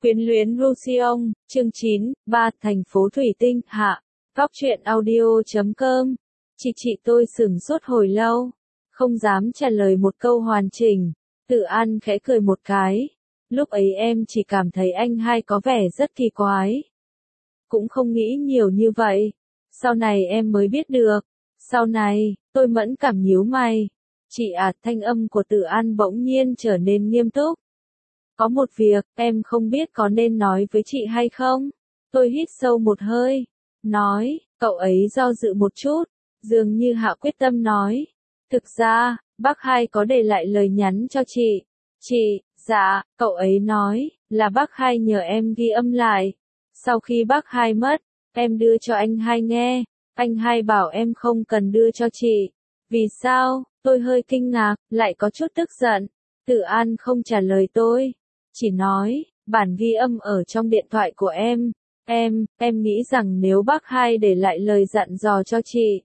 Quyến luyến Roussillon, chương 9, 3, thành phố Thủy Tinh, hạ. Góc truyện audio.com. Chị tôi sửng sốt hồi lâu, không dám trả lời một câu hoàn chỉnh. Tự An khẽ cười một cái. Lúc ấy em chỉ cảm thấy anh hai có vẻ rất kỳ quái. Cũng không nghĩ nhiều như vậy. Sau này em mới biết được. Sau này, tôi mẫn cảm nhíu mày. Chị à, thanh âm của Tự An bỗng nhiên trở nên nghiêm túc. Có một việc, em không biết có nên nói với chị hay không? Tôi hít sâu một hơi. Nói, cậu ấy do dự một chút, dường như hạ quyết tâm nói. Thực ra, bác hai có để lại lời nhắn cho chị. Chị, dạ, cậu ấy nói, là bác hai nhờ em ghi âm lại. Sau khi bác hai mất, em đưa cho anh hai nghe. Anh hai bảo em không cần đưa cho chị. Vì sao? Tôi hơi kinh ngạc, lại có chút tức giận. Tự An không trả lời tôi. Chỉ nói, bản ghi âm ở trong điện thoại của em. Em nghĩ rằng nếu bác hai để lại lời dặn dò cho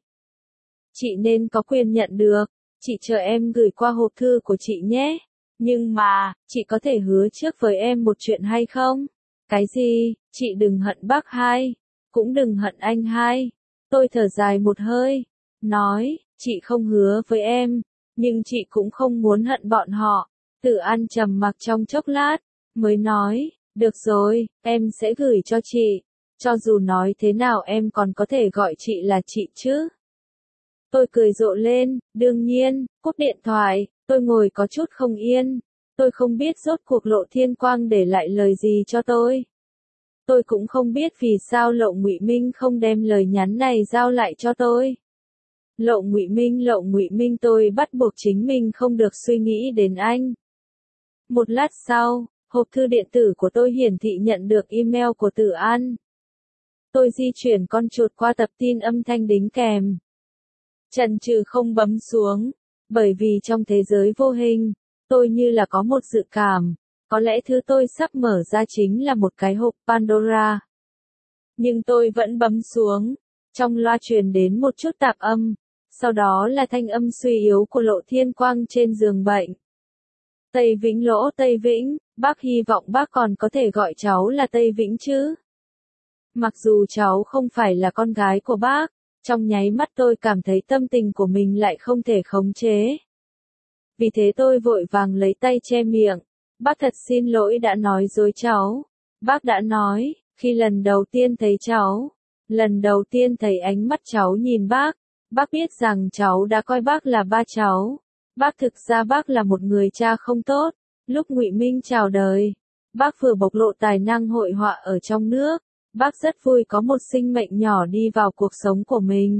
chị nên có quyền nhận được. Chị chờ em gửi qua hộp thư của chị nhé. Nhưng mà, chị có thể hứa trước với em một chuyện hay không? Cái gì? Chị đừng hận bác hai, cũng đừng hận anh hai. Tôi thở dài một hơi, nói, chị không hứa với em, nhưng chị cũng không muốn hận bọn họ. Tự An trầm mặc trong chốc lát, mới nói, được rồi, em sẽ gửi cho chị. Cho dù nói thế nào em còn có thể gọi chị là chị chứ. Tôi cười rộ lên, đương nhiên, cúp điện thoại, tôi ngồi có chút không yên. Tôi không biết rốt cuộc Lộ Thiên Quang để lại lời gì cho tôi. Tôi cũng không biết vì sao Lộ Ngụy Minh không đem lời nhắn này giao lại cho tôi. Lộ Ngụy Minh tôi bắt buộc chính mình không được suy nghĩ đến anh. Một lát sau, hộp thư điện tử của tôi hiển thị nhận được email của Tự An. Tôi di chuyển con chuột qua tập tin âm thanh đính kèm. Chần chừ không bấm xuống, bởi vì trong thế giới vô hình, tôi như là có một dự cảm, có lẽ thứ tôi sắp mở ra chính là một cái hộp Pandora. Nhưng tôi vẫn bấm xuống, trong loa truyền đến một chút tạp âm, sau đó là thanh âm suy yếu của Lộ Thiên Quang trên giường bệnh. Tây Vĩnh Lỗ Tây Vĩnh, bác hy vọng bác còn có thể gọi cháu là Tây Vĩnh chứ. Mặc dù cháu không phải là con gái của bác, trong nháy mắt tôi cảm thấy tâm tình của mình lại không thể khống chế. Vì thế tôi vội vàng lấy tay che miệng. Bác thật xin lỗi đã nói dối cháu. Bác đã nói, khi lần đầu tiên thấy cháu, lần đầu tiên thấy ánh mắt cháu nhìn bác biết rằng cháu đã coi bác là ba cháu. Bác thực ra bác là một người cha không tốt. Lúc Ngụy Minh chào đời, bác vừa bộc lộ tài năng hội họa ở trong nước. Bác rất vui có một sinh mệnh nhỏ đi vào cuộc sống của mình.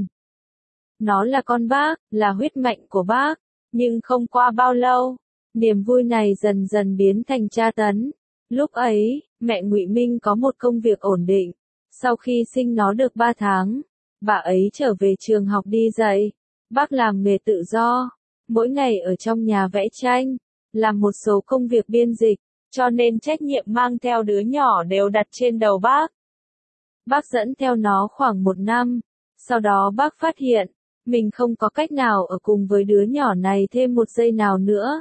Nó là con bác, là huyết mạch của bác. Nhưng không qua bao lâu, niềm vui này dần dần biến thành tra tấn. Lúc ấy, mẹ Ngụy Minh có một công việc ổn định. Sau khi sinh nó được 3 tháng, bà ấy trở về trường học đi dạy. Bác làm nghề tự do, mỗi ngày ở trong nhà vẽ tranh, làm một số công việc biên dịch, cho nên trách nhiệm mang theo đứa nhỏ đều đặt trên đầu bác. Bác dẫn theo nó khoảng 1 năm, sau đó bác phát hiện, mình không có cách nào ở cùng với đứa nhỏ này thêm 1 giây nào nữa.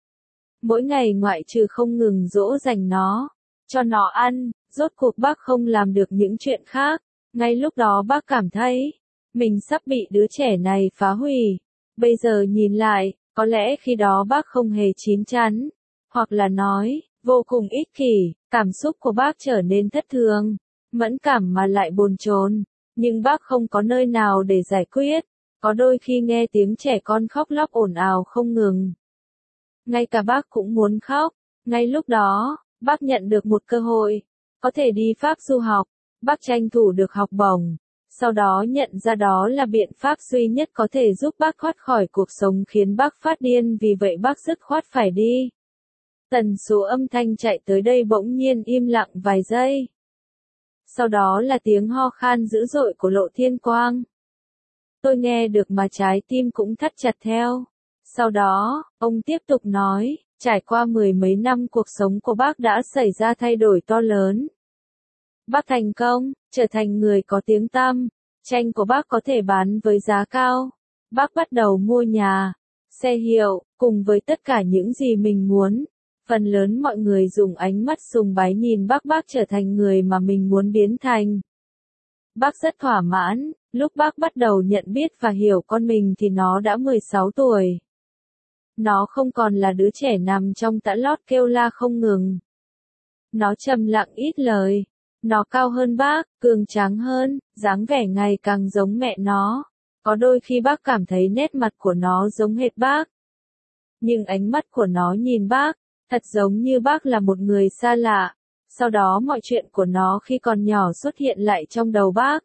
Mỗi ngày ngoại trừ không ngừng dỗ dành nó, cho nó ăn, rốt cuộc bác không làm được những chuyện khác. Ngay lúc đó bác cảm thấy, mình sắp bị đứa trẻ này phá hủy. Bây giờ nhìn lại, có lẽ khi đó bác không hề chín chắn, hoặc là nói, vô cùng ích kỷ, cảm xúc của bác trở nên thất thường, mẫn cảm mà lại bồn chồn, nhưng bác không có nơi nào để giải quyết. Có đôi khi nghe tiếng trẻ con khóc lóc ồn ào không ngừng. Ngay cả bác cũng muốn khóc. Ngay lúc đó, bác nhận được một cơ hội, có thể đi Pháp du học. Bác tranh thủ được học bổng. Sau đó nhận ra đó là biện pháp duy nhất có thể giúp bác thoát khỏi cuộc sống khiến bác phát điên, vì vậy bác dứt khoát phải đi. Tần số âm thanh chạy tới đây bỗng nhiên im lặng vài giây. Sau đó là tiếng ho khan dữ dội của Lộ Thiên Quang. Tôi nghe được mà trái tim cũng thắt chặt theo. Sau đó, ông tiếp tục nói, trải qua 10 mấy năm cuộc sống của bác đã xảy ra thay đổi to lớn. Bác thành công, trở thành người có tiếng tăm, tranh của bác có thể bán với giá cao. Bác bắt đầu mua nhà, xe hiệu, cùng với tất cả những gì mình muốn. Phần lớn mọi người dùng ánh mắt sùng bái nhìn bác trở thành người mà mình muốn biến thành. Bác rất thỏa mãn, lúc bác bắt đầu nhận biết và hiểu con mình thì nó đã 16 tuổi. Nó không còn là đứa trẻ nằm trong tã lót kêu la không ngừng. Nó trầm lặng ít lời. Nó cao hơn bác, cường tráng hơn, dáng vẻ ngày càng giống mẹ nó. Có đôi khi bác cảm thấy nét mặt của nó giống hệt bác. Nhưng ánh mắt của nó nhìn bác, thật giống như bác là một người xa lạ. Sau đó mọi chuyện của nó khi còn nhỏ xuất hiện lại trong đầu bác.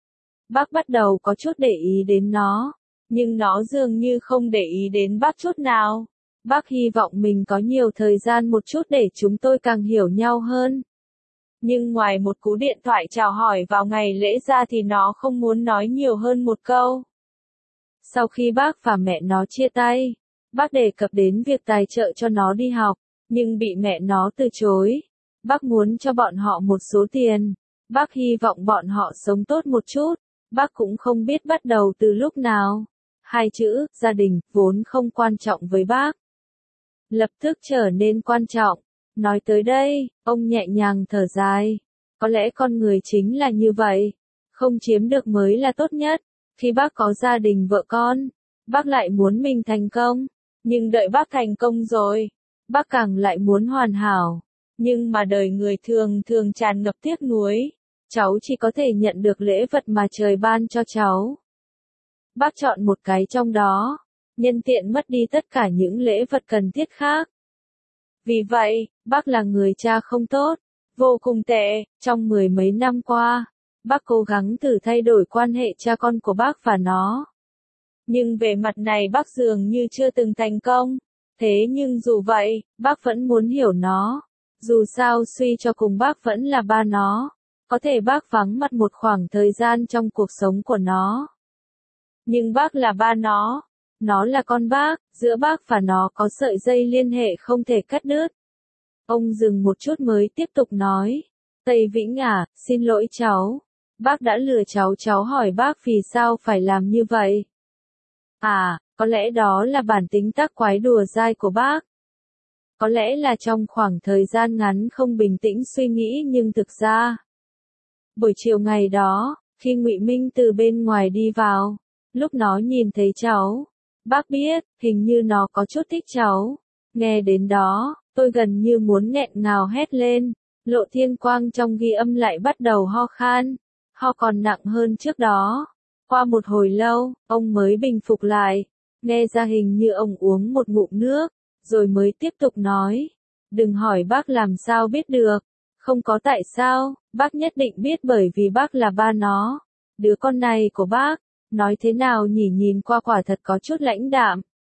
Bác bắt đầu có chút để ý đến nó, nhưng nó dường như không để ý đến bác chút nào. Bác hy vọng mình có nhiều thời gian một chút để chúng tôi càng hiểu nhau hơn. Nhưng ngoài một cú điện thoại chào hỏi vào ngày lễ ra thì nó không muốn nói nhiều hơn một câu. Sau khi bác và mẹ nó chia tay, bác đề cập đến việc tài trợ cho nó đi học, nhưng bị mẹ nó từ chối. Bác muốn cho bọn họ một số tiền. Bác hy vọng bọn họ sống tốt một chút. Bác cũng không biết bắt đầu từ lúc nào. Hai chữ, gia đình, vốn không quan trọng với bác, lập tức trở nên quan trọng. Nói tới đây, ông nhẹ nhàng thở dài. Có lẽ con người chính là như vậy. Không chiếm được mới là tốt nhất. Khi bác có gia đình vợ con, bác lại muốn mình thành công. Nhưng đợi bác thành công rồi, bác càng lại muốn hoàn hảo. Nhưng mà đời người thường thường tràn ngập tiếc nuối. Cháu chỉ có thể nhận được lễ vật mà trời ban cho cháu. Bác chọn một cái trong đó, nhân tiện mất đi tất cả những lễ vật cần thiết khác. Vì vậy, bác là người cha không tốt, vô cùng tệ. Trong mười mấy năm qua, bác cố gắng thử thay đổi quan hệ cha con của bác và nó. Nhưng về mặt này bác dường như chưa từng thành công. Thế nhưng dù vậy, bác vẫn muốn hiểu nó. Dù sao suy cho cùng bác vẫn là ba nó. Có thể bác vắng mặt một khoảng thời gian trong cuộc sống của nó. Nhưng bác là ba nó là con bác, giữa bác và nó có sợi dây liên hệ không thể cắt đứt. Ông dừng một chút mới tiếp tục nói. Tây Vĩnh à, xin lỗi cháu. Bác đã lừa cháu hỏi bác vì sao phải làm như vậy. À, có lẽ đó là bản tính tác quái đùa dai của bác. Có lẽ là trong khoảng thời gian ngắn không bình tĩnh suy nghĩ nhưng thực ra. Buổi chiều ngày đó, khi Ngụy Minh từ bên ngoài đi vào, lúc nó nhìn thấy cháu, bác biết, hình như nó có chút thích cháu. Nghe đến đó, tôi gần như muốn nghẹn ngào hét lên. Lộ Thiên Quang trong ghi âm lại bắt đầu ho khan, ho còn nặng hơn trước đó. Qua một hồi lâu, ông mới bình phục lại, nghe ra hình như ông uống một ngụm nước, rồi mới tiếp tục nói. Đừng hỏi bác làm sao biết được. Không có tại sao, bác nhất định biết bởi vì bác là ba nó. Đứa con này của bác, nói thế nào nhỉ, nhìn qua quả thật có chút lãnh đạm.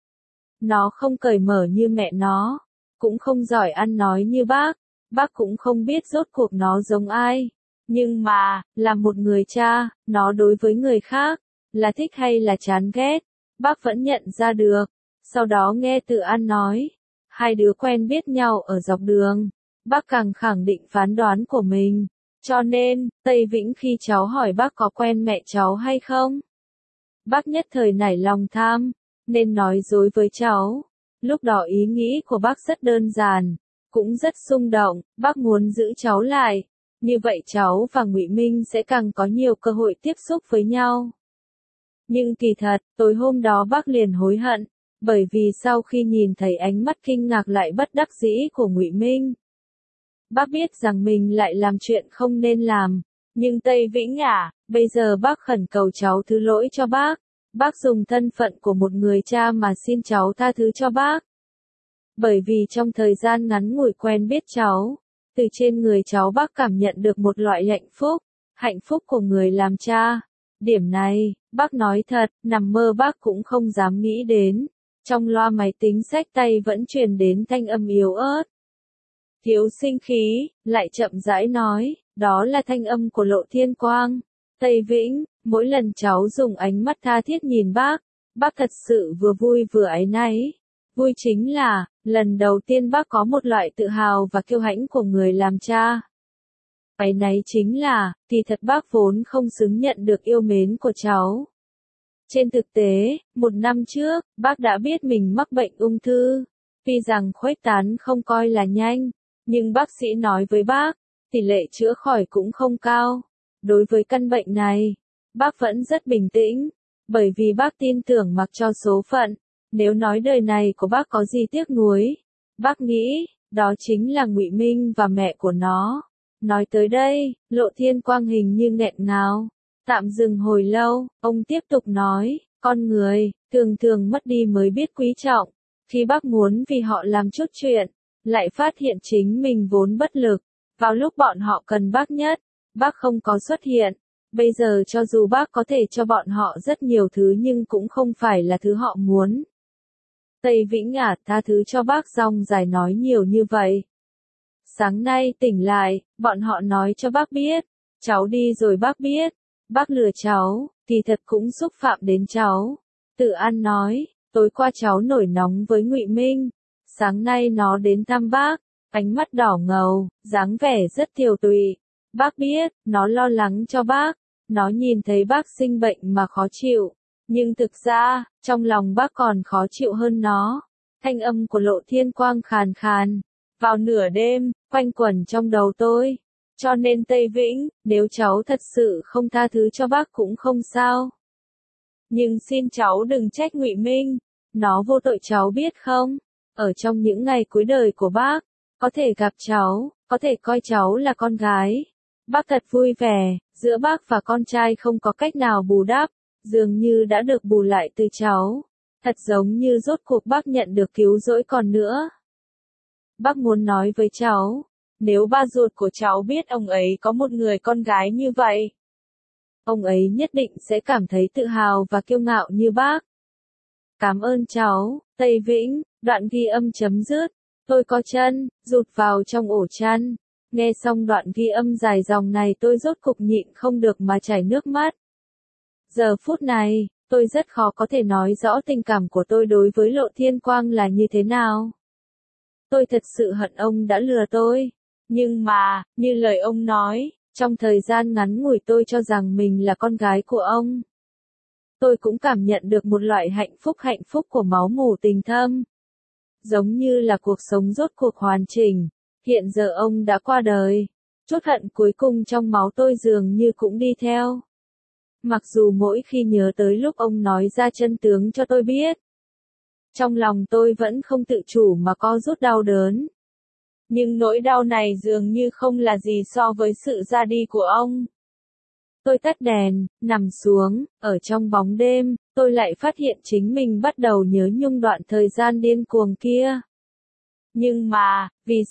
Nó không cởi mở như mẹ nó, cũng không giỏi ăn nói như bác cũng không biết rốt cuộc nó giống ai. Nhưng mà, là một người cha, nó đối với người khác, là thích hay là chán ghét, bác vẫn nhận ra được. Sau đó nghe Tự An nói, hai đứa quen biết nhau ở dọc đường, bác càng khẳng định phán đoán của mình. Cho nên, Tây Vĩnh khi cháu hỏi bác có quen mẹ cháu hay không, bác nhất thời nảy lòng tham, nên nói dối với cháu. Lúc đó ý nghĩ của bác rất đơn giản, cũng rất xung động, bác muốn giữ cháu lại. Như vậy cháu và Ngụy Minh sẽ càng có nhiều cơ hội tiếp xúc với nhau. Nhưng kỳ thật, tối hôm đó bác liền hối hận, bởi vì sau khi nhìn thấy ánh mắt kinh ngạc lại bất đắc dĩ của Ngụy Minh, bác biết rằng mình lại làm chuyện không nên làm. Nhưng Tây Vĩnh à, bây giờ bác khẩn cầu cháu thứ lỗi cho bác. Bác dùng thân phận của một người cha mà xin cháu tha thứ cho bác. Bởi vì trong thời gian ngắn ngủi quen biết cháu, từ trên người cháu bác cảm nhận được một loại hạnh phúc của người làm cha. Điểm này, bác nói thật, nằm mơ bác cũng không dám nghĩ đến. Trong loa máy tính xách tay vẫn truyền đến thanh âm yếu ớt. Thiếu sinh khí, lại chậm rãi nói, đó là thanh âm của Lộ Thiên Quang. Tây Vĩnh, mỗi lần cháu dùng ánh mắt tha thiết nhìn bác thật sự vừa vui vừa áy náy. Vui chính là, lần đầu tiên bác có một loại tự hào và kiêu hãnh của người làm cha. Áy náy chính là, kỳ thật bác vốn không xứng nhận được yêu mến của cháu. Trên thực tế, 1 năm trước, bác đã biết mình mắc bệnh ung thư. Tuy rằng khuếch tán không coi là nhanh, nhưng bác sĩ nói với bác, tỷ lệ chữa khỏi cũng không cao. Đối với căn bệnh này, bác vẫn rất bình tĩnh, bởi vì bác tin tưởng mặc cho số phận, nếu nói đời này của bác có gì tiếc nuối, bác nghĩ, đó chính là Ngụy Minh và mẹ của nó. Nói tới đây, Lộ Thiên Quang hình như nghẹn ngào, tạm dừng hồi lâu, ông tiếp tục nói, con người, thường thường mất đi mới biết quý trọng, khi bác muốn vì họ làm chút chuyện, lại phát hiện chính mình vốn bất lực, vào lúc bọn họ cần bác nhất, bác không có xuất hiện. Bây giờ cho dù bác có thể cho bọn họ rất nhiều thứ nhưng cũng không phải là thứ họ muốn. Tây Vĩnh tha thứ cho bác dòng dài nói nhiều như vậy. Sáng nay tỉnh lại, bọn họ nói cho bác biết, cháu đi rồi bác biết, bác lừa cháu, thì thật cũng xúc phạm đến cháu. Tự An nói, tối qua cháu nổi nóng với Ngụy Minh, sáng nay nó đến thăm bác, ánh mắt đỏ ngầu, dáng vẻ rất tiều tụy. Bác biết, nó lo lắng cho bác, nó nhìn thấy bác sinh bệnh mà khó chịu, nhưng thực ra, trong lòng bác còn khó chịu hơn nó. Thanh âm của Lộ Thiên Quang khàn khàn, vào nửa đêm, quanh quẩn trong đầu tôi. Cho nên Tây Vĩnh, nếu cháu thật sự không tha thứ cho bác cũng không sao. Nhưng xin cháu đừng trách Ngụy Minh, nó vô tội cháu biết không? Ở trong những ngày cuối đời của bác, có thể gặp cháu, có thể coi cháu là con gái. Bác thật vui vẻ, giữa bác và con trai không có cách nào bù đắp, dường như đã được bù lại từ cháu. Thật giống như rốt cuộc bác nhận được cứu rỗi còn nữa. Bác muốn nói với cháu, nếu ba ruột của cháu biết ông ấy có một người con gái như vậy, ông ấy nhất định sẽ cảm thấy tự hào và kiêu ngạo như bác. Cảm ơn cháu, Tây Vĩnh, đoạn ghi âm chấm dứt, tôi co chân, rụt vào trong ổ chăn. Nghe xong đoạn ghi âm dài dòng này tôi rốt cục nhịn không được mà chảy nước mắt. Giờ phút này, tôi rất khó có thể nói rõ tình cảm của tôi đối với Lộ Thiên Quang là như thế nào. Tôi thật sự hận ông đã lừa tôi. Nhưng mà, như lời ông nói, trong thời gian ngắn ngủi tôi cho rằng mình là con gái của ông. Tôi cũng cảm nhận được một loại hạnh phúc của máu mủ tình thâm. Giống như là cuộc sống rốt cuộc hoàn chỉnh. Hiện giờ ông đã qua đời. Chút hận cuối cùng trong máu tôi dường như cũng đi theo. Mặc dù mỗi khi nhớ tới lúc ông nói ra chân tướng cho tôi biết, trong lòng tôi vẫn không tự chủ mà co rút đau đớn. Nhưng nỗi đau này dường như không là gì so với sự ra đi của ông. Tôi tắt đèn, nằm xuống, ở trong bóng đêm, tôi lại phát hiện chính mình bắt đầu nhớ nhung đoạn thời gian điên cuồng kia. Nhưng mà,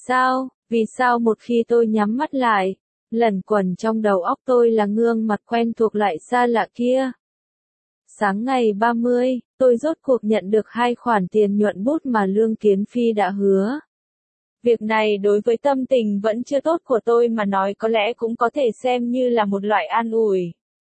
vì sao một khi tôi nhắm mắt lại, lẩn quẩn trong đầu óc tôi là gương mặt quen thuộc lại xa lạ kia. Sáng ngày 30, tôi rốt cuộc nhận được 2 khoản tiền nhuận bút mà Lương Kiến Phi đã hứa. Việc này đối với tâm tình vẫn chưa tốt của tôi mà nói có lẽ cũng có thể xem như là một loại an ủi.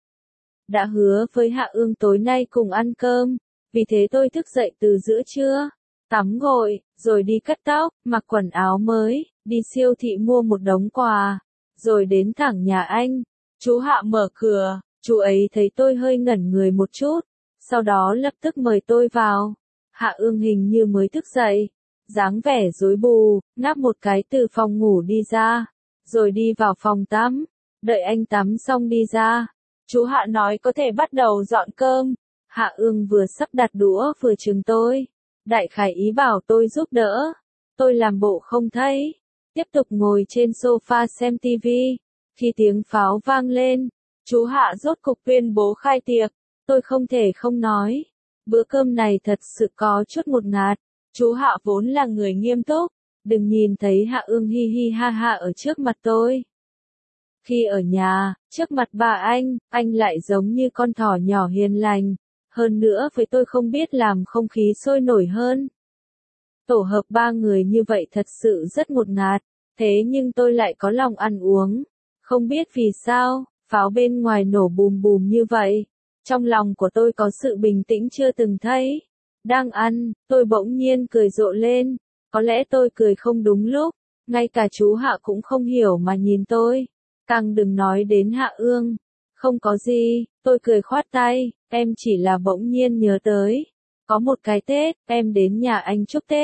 Đã hứa với Hạ Ương tối nay cùng ăn cơm, vì thế tôi thức dậy từ giữa trưa, tắm gội, rồi đi cắt tóc, mặc quần áo mới, đi siêu thị mua một đống quà, rồi đến thẳng nhà anh. Chú Hạ mở cửa, chú ấy thấy tôi hơi ngẩn người một chút, sau đó lập tức mời tôi vào. Hạ Ương hình như mới thức dậy, dáng vẻ rối bù, ngáp một cái từ phòng ngủ đi ra, rồi đi vào phòng tắm, đợi anh tắm xong đi ra. Chú Hạ nói có thể bắt đầu dọn cơm. Hạ Ương vừa sắp đặt đũa vừa chừng tôi, đại khái ý bảo tôi giúp đỡ. Tôi làm bộ không thấy, tiếp tục ngồi trên sofa xem tivi. Khi tiếng pháo vang lên, chú Hạ rốt cục tuyên bố khai tiệc. Tôi không thể không nói, bữa cơm này thật sự có chút ngột ngạt. Chú Hạ vốn là người nghiêm túc, đừng nhìn thấy Hạ Ương hi hi ha ha ở trước mặt tôi. Khi ở nhà, trước mặt bà anh lại giống như con thỏ nhỏ hiền lành, hơn nữa với tôi không biết làm không khí sôi nổi hơn. Tổ hợp 3 người như vậy thật sự rất ngột ngạt, thế nhưng tôi lại có lòng ăn uống. Không biết vì sao, pháo bên ngoài nổ bùm bùm như vậy, trong lòng của tôi có sự bình tĩnh chưa từng thấy. Đang ăn, tôi bỗng nhiên cười rộ lên, có lẽ tôi cười không đúng lúc, ngay cả chú Hạ cũng không hiểu mà nhìn tôi, càng đừng nói đến Hạ Ương. Không có gì, tôi cười khoát tay, em chỉ là bỗng nhiên nhớ tới. Có một cái Tết, em đến nhà anh chúc Tết,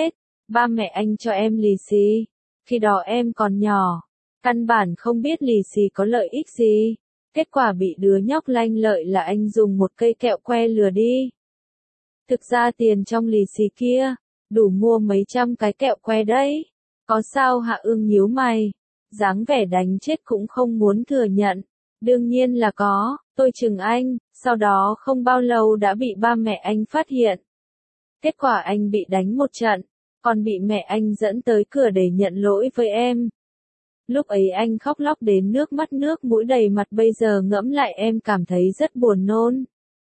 Ba mẹ anh cho em lì xì. Khi đó em còn nhỏ, căn bản không biết lì xì có lợi ích gì. Kết quả bị đứa nhóc lanh lợi là anh dùng một cây kẹo que lừa đi. Thực ra tiền trong lì xì kia, đủ mua mấy trăm cái kẹo que đấy. Có sao Hạ Ương nhíu mày, dáng vẻ đánh chết cũng không muốn thừa nhận. Đương nhiên là có, tôi chừng anh, sau đó không bao lâu đã bị ba mẹ anh phát hiện. Kết quả anh bị đánh một trận, còn bị mẹ anh dẫn tới cửa để nhận lỗi với em. Lúc ấy anh khóc lóc đến nước mắt nước mũi đầy mặt, bây giờ ngẫm lại em cảm thấy rất buồn nôn.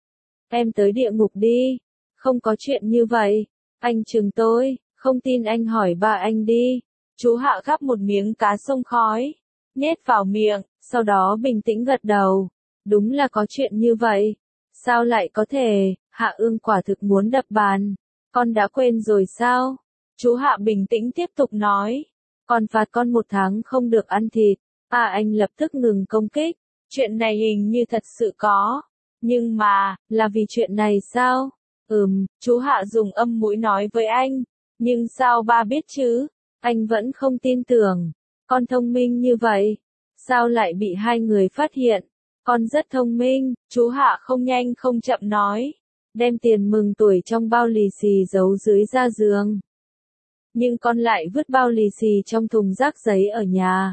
Em tới địa ngục đi, không có chuyện như vậy. Anh chừng tôi, không tin anh hỏi ba anh đi. Chú Hạ gắp một miếng cá sông khói, nhét vào miệng, sau đó bình tĩnh gật đầu. Đúng là có chuyện như vậy. Sao lại có thể? Hạ Ương quả thực muốn đập bàn. Con đã quên rồi sao? Chú Hạ bình tĩnh tiếp tục nói. Còn phạt con 1 tháng không được ăn thịt. Anh lập tức ngừng công kích. Chuyện này hình như thật sự có. Nhưng mà, là vì chuyện này sao? Chú Hạ dùng âm mũi nói với anh. Nhưng sao ba biết chứ? Anh vẫn không tin tưởng. Con thông minh như vậy. Sao lại bị hai người phát hiện? Con rất thông minh, chú Hạ không nhanh không chậm nói. Đem tiền mừng tuổi trong bao lì xì giấu dưới ga giường. Nhưng con lại vứt bao lì xì trong thùng rác giấy ở nhà.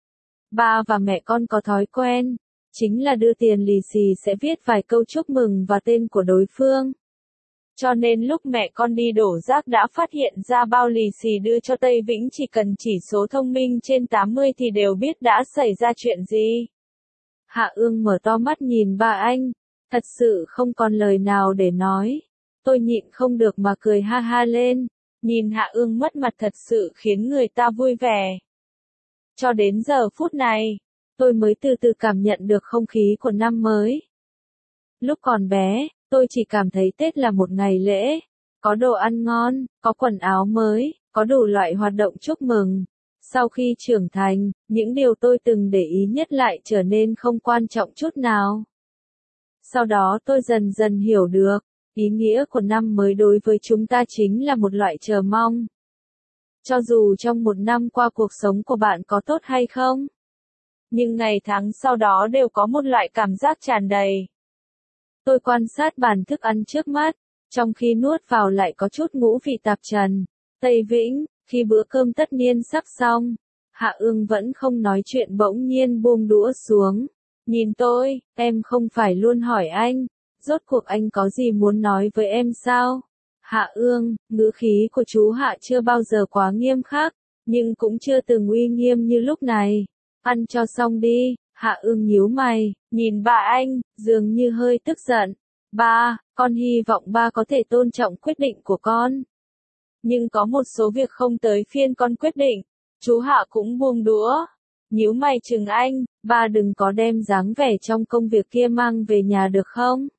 Ba và mẹ con có thói quen, chính là đưa tiền lì xì sẽ viết vài câu chúc mừng và tên của đối phương. Cho nên lúc mẹ con đi đổ rác đã phát hiện ra bao lì xì đưa cho Tây Vĩnh chỉ cần chỉ số thông minh trên 80 thì đều biết đã xảy ra chuyện gì. Hạ Ương mở to mắt nhìn ba anh, thật sự không còn lời nào để nói. Tôi nhịn không được mà cười ha ha lên, nhìn Hạ Ương mất mặt thật sự khiến người ta vui vẻ. Cho đến giờ phút này, tôi mới từ từ cảm nhận được không khí của năm mới. Lúc còn bé, tôi chỉ cảm thấy Tết là một ngày lễ, có đồ ăn ngon, có quần áo mới, có đủ loại hoạt động chúc mừng. Sau khi trưởng thành, những điều tôi từng để ý nhất lại trở nên không quan trọng chút nào. Sau đó tôi dần dần hiểu được, ý nghĩa của năm mới đối với chúng ta chính là một loại chờ mong. Cho dù trong một năm qua cuộc sống của bạn có tốt hay không, nhưng ngày tháng sau đó đều có một loại cảm giác tràn đầy. Tôi quan sát bàn thức ăn trước mắt, trong khi nuốt vào lại có chút ngũ vị tạp trần. Tây Vĩnh, khi bữa cơm tất niên sắp xong, Hạ Ương vẫn không nói chuyện bỗng nhiên buông đũa xuống. Nhìn tôi, em không phải luôn hỏi anh, rốt cuộc anh có gì muốn nói với em sao? Hạ Ương, ngữ khí của chú Hạ chưa bao giờ quá nghiêm khắc, nhưng cũng chưa từng uy nghiêm như lúc này. Ăn cho xong đi. Hạ Ương nhíu mày, nhìn ba anh, dường như hơi tức giận. Ba, con hy vọng ba có thể tôn trọng quyết định của con. Nhưng có một số việc không tới phiên con quyết định. Chú Hạ cũng buông đũa. Nhíu mày chừng anh, ba đừng có đem dáng vẻ trong công việc kia mang về nhà được không?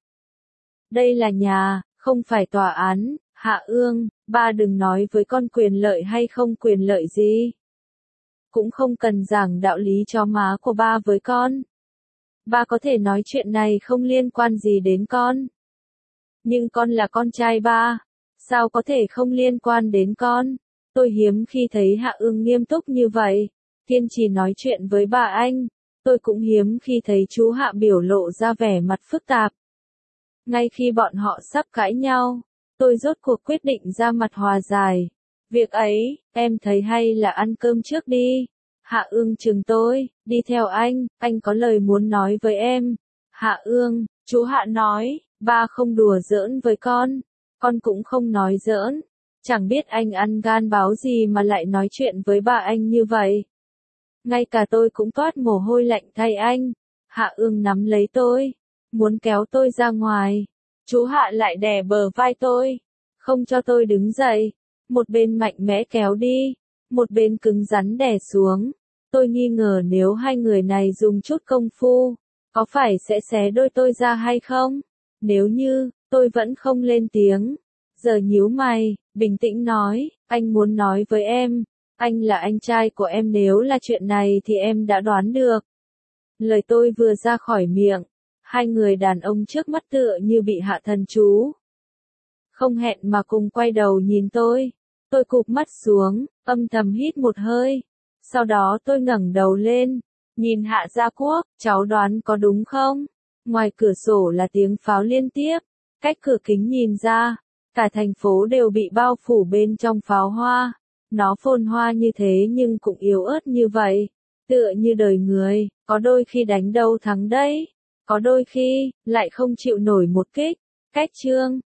Đây là nhà, không phải tòa án. Hạ Ương, ba đừng nói với con quyền lợi hay không quyền lợi gì. Cũng không cần giảng đạo lý cho má của ba với con. Ba có thể nói chuyện này không liên quan gì đến con. Nhưng con là con trai ba. Sao có thể không liên quan đến con? Tôi hiếm khi thấy Hạ Ương nghiêm túc như vậy. Kiên trì nói chuyện với bà anh. Tôi cũng hiếm khi thấy chú Hạ biểu lộ ra vẻ mặt phức tạp. Ngay khi bọn họ sắp cãi nhau, tôi rốt cuộc quyết định ra mặt hòa giải. Việc ấy, em thấy hay là ăn cơm trước đi. Hạ Ương chừng tôi, đi theo anh có lời muốn nói với em. Hạ Ương, chú Hạ nói, ba không đùa giỡn với con cũng không nói giỡn. Chẳng biết anh ăn gan báo gì mà lại nói chuyện với bà anh như vậy. Ngay cả tôi cũng toát mồ hôi lạnh thay anh. Hạ Ương nắm lấy tôi, muốn kéo tôi ra ngoài. Chú Hạ lại đè bờ vai tôi, không cho tôi đứng dậy. Một bên mạnh mẽ kéo đi, một bên cứng rắn đè xuống. Tôi nghi ngờ nếu hai người này dùng chút công phu, có phải sẽ xé đôi tôi ra hay không? Nếu như, tôi vẫn không lên tiếng. Giờ nhíu mày, bình tĩnh nói, anh muốn nói với em, anh là anh trai của em, nếu là chuyện này thì em đã đoán được. Lời tôi vừa ra khỏi miệng, hai người đàn ông trước mắt tựa như bị hạ thần chú. Không hẹn mà cùng quay đầu nhìn tôi. Tôi cụp mắt xuống, âm thầm hít một hơi. Sau đó tôi ngẩng đầu lên, nhìn Hạ Gia Quốc, cháu đoán có đúng không? Ngoài cửa sổ là tiếng pháo liên tiếp, cách cửa kính nhìn ra, cả thành phố đều bị bao phủ bên trong pháo hoa. Nó phồn hoa như thế nhưng cũng yếu ớt như vậy, tựa như đời người, có đôi khi đánh đâu thắng đấy, có đôi khi lại không chịu nổi một kích. Cách chương